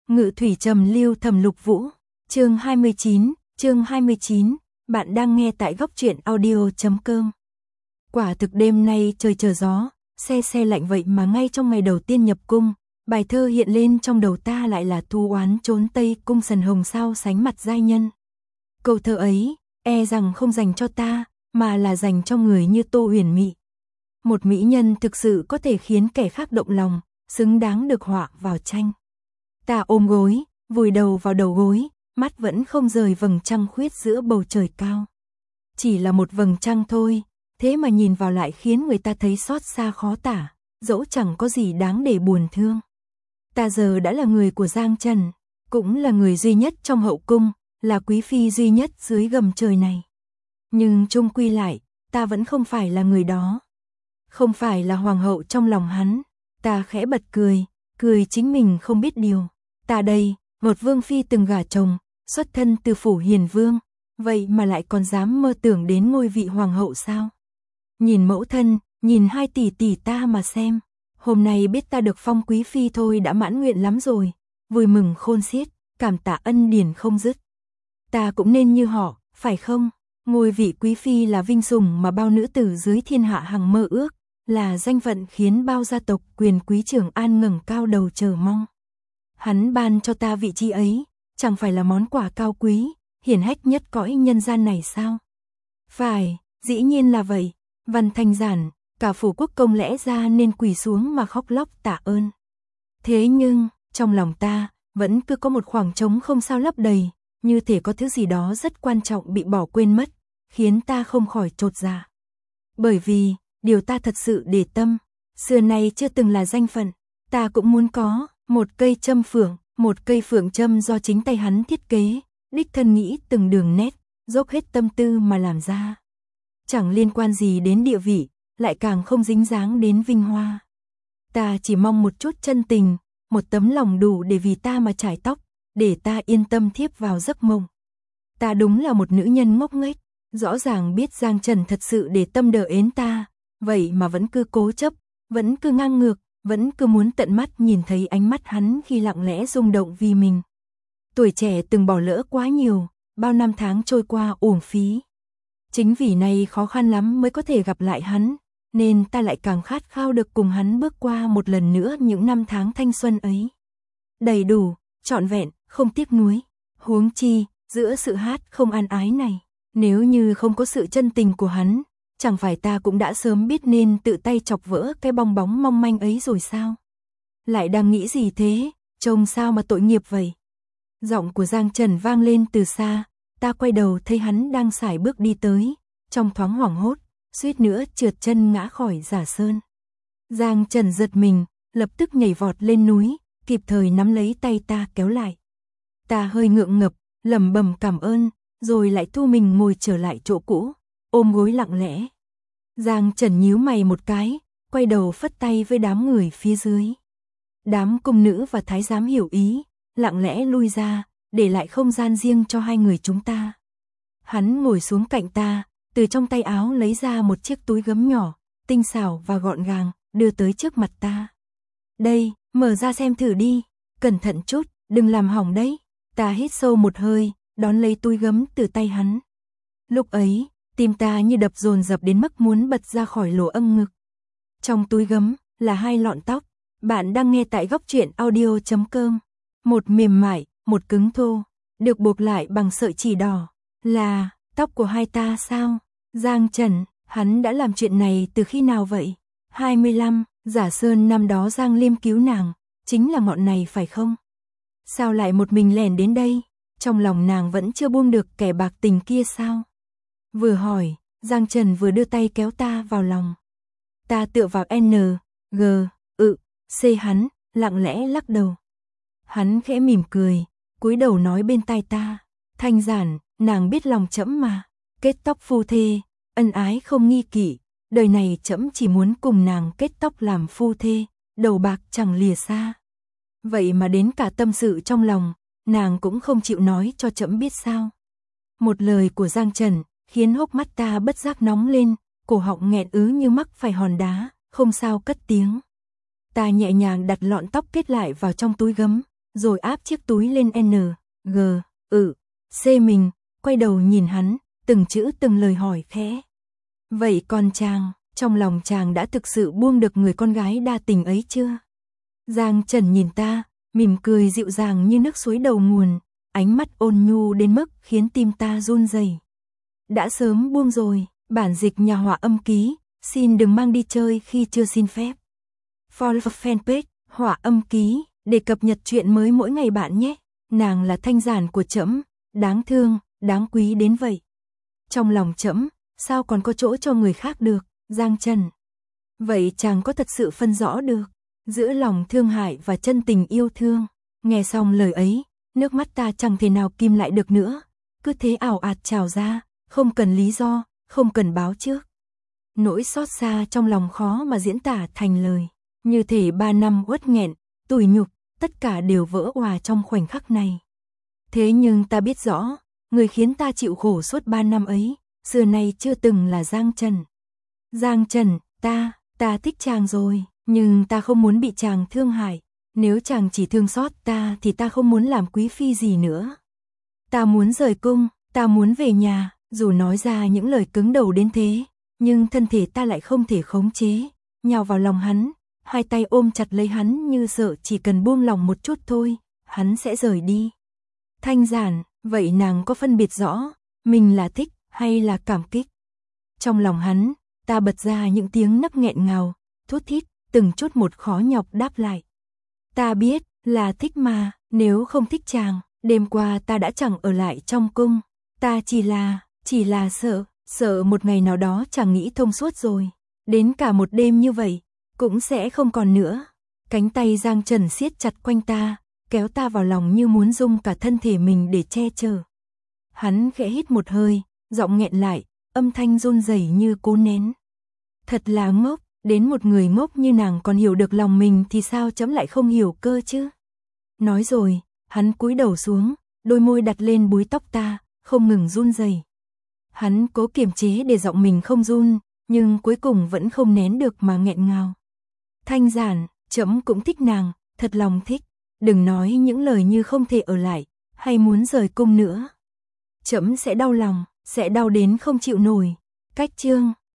Ngự thủy trầm lưu Thẩm Lục Vũ, chương 29, bạn đang nghe tại góc truyện audio.com. Quả thực đêm nay trời trở gió, se lạnh vậy mà ngay trong ngày đầu tiên nhập cung, bài thơ hiện lên trong đầu ta lại là thu oán trốn Tây Cung sần hồng sao sánh mặt giai nhân. Câu thơ ấy, e rằng không dành cho ta, mà là dành cho người như Tô Huyền Mị. Một mỹ nhân thực sự có thể khiến kẻ khác động lòng, xứng đáng được họa vào tranh. Ta ôm gối, vùi đầu vào đầu gối, mắt vẫn không rời vầng trăng khuyết giữa bầu trời cao. Chỉ là một vầng trăng thôi, thế mà nhìn vào lại khiến người ta thấy xót xa khó tả, dẫu chẳng có gì đáng để buồn thương. Ta giờ đã là người của Giang Trần, cũng là người duy nhất trong hậu cung, là quý phi duy nhất dưới gầm trời này. Nhưng chung quy lại, ta vẫn không phải là người đó. Không phải là hoàng hậu trong lòng hắn. Ta khẽ bật cười, cười chính mình không biết điều. Ta đây, một vương phi từng gả chồng, xuất thân từ phủ hiền vương, vậy mà lại còn dám mơ tưởng đến ngôi vị hoàng hậu sao? Nhìn mẫu thân, nhìn hai tỷ tỷ ta mà xem. Hôm nay biết ta được phong quý phi thôi đã mãn nguyện lắm rồi, vui mừng khôn xiết, cảm tạ ân điển không dứt. Ta cũng nên như họ, phải không? Ngôi vị quý phi là vinh sủng mà bao nữ tử dưới thiên hạ hằng mơ ước, là danh phận khiến bao gia tộc quyền quý Trường An ngẩng cao đầu chờ mong. Hắn ban cho ta vị trí ấy, chẳng phải là món quà cao quý, hiển hách nhất cõi nhân gian này sao? Phải, dĩ nhiên là vậy. Văn thanh giản, cả phủ quốc công lẽ ra nên quỳ xuống mà khóc lóc tạ ơn. Thế nhưng, trong lòng ta, vẫn cứ có một khoảng trống không sao lấp đầy, như thể có thứ gì đó rất quan trọng bị bỏ quên mất, khiến ta không khỏi chột dạ. Bởi vì, điều ta thật sự để tâm, xưa nay chưa từng là danh phận, ta cũng muốn có một cây châm phượng, một cây phượng châm do chính tay hắn thiết kế, đích thân nghĩ từng đường nét, dốc hết tâm tư mà làm ra. Chẳng liên quan gì đến địa vị, lại càng không dính dáng đến vinh hoa. Ta chỉ mong một chút chân tình, một tấm lòng đủ để vì ta mà trải tóc, để ta yên tâm thiếp vào giấc mộng. Ta đúng là một nữ nhân ngốc nghếch, rõ ràng biết Giang Trần thật sự để tâm đỡ ến ta, vậy mà vẫn cứ cố chấp, vẫn cứ ngang ngược, vẫn cứ muốn tận mắt nhìn thấy ánh mắt hắn khi lặng lẽ rung động vì mình. Tuổi trẻ từng bỏ lỡ quá nhiều, bao năm tháng trôi qua uổng phí. Chính vì này khó khăn lắm mới có thể gặp lại hắn, nên ta lại càng khát khao được cùng hắn bước qua một lần nữa những năm tháng thanh xuân ấy. Đầy đủ, trọn vẹn, không tiếc nuối. Huống chi, giữa sự hát không an ái này, nếu như không có sự chân tình của hắn, chẳng phải ta cũng đã sớm biết nên tự tay chọc vỡ cái bong bóng mong manh ấy rồi sao? Lại đang nghĩ gì thế, trông sao mà tội nghiệp vậy? Giọng của Giang Trần vang lên từ xa, ta quay đầu thấy hắn đang sải bước đi tới, trong thoáng hoảng hốt, suýt nữa trượt chân ngã khỏi Giả Sơn. Giang Trần giật mình, lập tức nhảy vọt lên núi, kịp thời nắm lấy tay ta kéo lại. Ta hơi ngượng ngập, lẩm bẩm cảm ơn, rồi lại thu mình ngồi trở lại chỗ cũ, ôm gối lặng lẽ. Giang Trần nhíu mày một cái, quay đầu phất tay với đám người phía dưới. Đám cung nữ và thái giám hiểu ý, lặng lẽ lui ra, để lại không gian riêng cho hai người chúng ta. Hắn ngồi xuống cạnh ta, từ trong tay áo lấy ra một chiếc túi gấm nhỏ, tinh xảo và gọn gàng, đưa tới trước mặt ta. Đây, mở ra xem thử đi, cẩn thận chút, đừng làm hỏng đấy. Ta hít sâu một hơi, đón lấy túi gấm từ tay hắn. Lúc ấy, tim ta như đập dồn dập đến mức muốn bật ra khỏi lỗ âm ngực. Trong túi gấm là hai lọn tóc. Bạn đang nghe tại góc truyện audio.com. Một mềm mại, một cứng thô, được buộc lại bằng sợi chỉ đỏ. Là tóc của hai ta sao? Giang Trần, hắn đã làm chuyện này từ khi nào vậy? 25, Giả Sơn năm đó Giang Liêm cứu nàng, chính là ngọn này phải không? Sao lại một mình lẻn đến đây? Trong lòng nàng vẫn chưa buông được kẻ bạc tình kia sao? Vừa hỏi, Giang Trần vừa đưa tay kéo ta vào lòng. Ta tựa vào N, G, C hắn, lặng lẽ lắc đầu. Hắn khẽ mỉm cười, cúi đầu nói bên tai ta, thanh giản, nàng biết lòng trẫm mà, kết tóc phu thê, ân ái không nghi kỷ, đời này trẫm chỉ muốn cùng nàng kết tóc làm phu thê, đầu bạc chẳng lìa xa. Vậy mà đến cả tâm sự trong lòng, nàng cũng không chịu nói cho trẫm biết sao. Một lời của Giang Trần khiến hốc mắt ta bất giác nóng lên, cổ họng nghẹn ứ như mắc phải hòn đá, không sao cất tiếng. Ta nhẹ nhàng đặt lọn tóc kết lại vào trong túi gấm, rồi áp chiếc túi lên N, G, C mình, quay đầu nhìn hắn, từng chữ từng lời hỏi khẽ. Vậy còn chàng, trong lòng chàng đã thực sự buông được người con gái đa tình ấy chưa? Giang Trần nhìn ta, mỉm cười dịu dàng như nước suối đầu nguồn, ánh mắt ôn nhu đến mức khiến tim ta run rẩy. Đã sớm buông rồi, bản dịch nhà họa âm ký, xin đừng mang đi chơi khi chưa xin phép. Follow fanpage, họa âm ký, để cập nhật chuyện mới mỗi ngày bạn nhé. Nàng là thanh giản của trẫm, đáng thương, đáng quý đến vậy. Trong lòng trẫm, sao còn có chỗ cho người khác được, Giang Trần. Vậy chàng có thật sự phân rõ được giữa lòng thương hại và chân tình yêu thương? Nghe xong lời ấy, nước mắt ta chẳng thể nào kìm lại được nữa, cứ thế ảo ạt trào ra, không cần lý do, không cần báo trước. Nỗi xót xa trong lòng khó mà diễn tả thành lời, như thể 3 năm uất nghẹn, tủi nhục, tất cả đều vỡ òa trong khoảnh khắc này. Thế nhưng ta biết rõ, người khiến ta chịu khổ suốt 3 năm ấy, xưa nay chưa từng là Giang Trần. Giang Trần, ta thích chàng rồi, nhưng ta không muốn bị chàng thương hại. Nếu chàng chỉ thương xót ta thì ta không muốn làm quý phi gì nữa. Ta muốn rời cung, ta muốn về nhà, dù nói ra những lời cứng đầu đến thế, nhưng thân thể ta lại không thể khống chế, nhào vào lòng hắn, hai tay ôm chặt lấy hắn như sợ chỉ cần buông lòng một chút thôi, hắn sẽ rời đi. Thanh giản, vậy nàng có phân biệt rõ, mình là thích hay là cảm kích? Trong lòng hắn, ta bật ra những tiếng nấc nghẹn ngào, thút thít, từng chút một khó nhọc đáp lại. Ta biết, là thích mà, nếu không thích chàng, đêm qua ta đã chẳng ở lại trong cung, ta chỉ là sợ một ngày nào đó chàng nghĩ thông suốt rồi, đến cả một đêm như vậy, cũng sẽ không còn nữa. Cánh tay Giang Trần siết chặt quanh ta, kéo ta vào lòng như muốn dung cả thân thể mình để che chở. Hắn khẽ hít một hơi, giọng nghẹn lại, âm thanh run rẩy như cố nén. Thật là ngốc, đến một người ngốc như nàng còn hiểu được lòng mình thì sao chấm lại không hiểu cơ chứ? Nói rồi, hắn cúi đầu xuống, đôi môi đặt lên búi tóc ta, không ngừng run rẩy. Hắn cố kiềm chế để giọng mình không run, nhưng cuối cùng vẫn không nén được mà nghẹn ngào. Thanh giản, trẫm cũng thích nàng, thật lòng thích, đừng nói những lời như không thể ở lại, hay muốn rời cung nữa. Trẫm sẽ đau lòng, sẽ đau đến không chịu nổi. Cách chương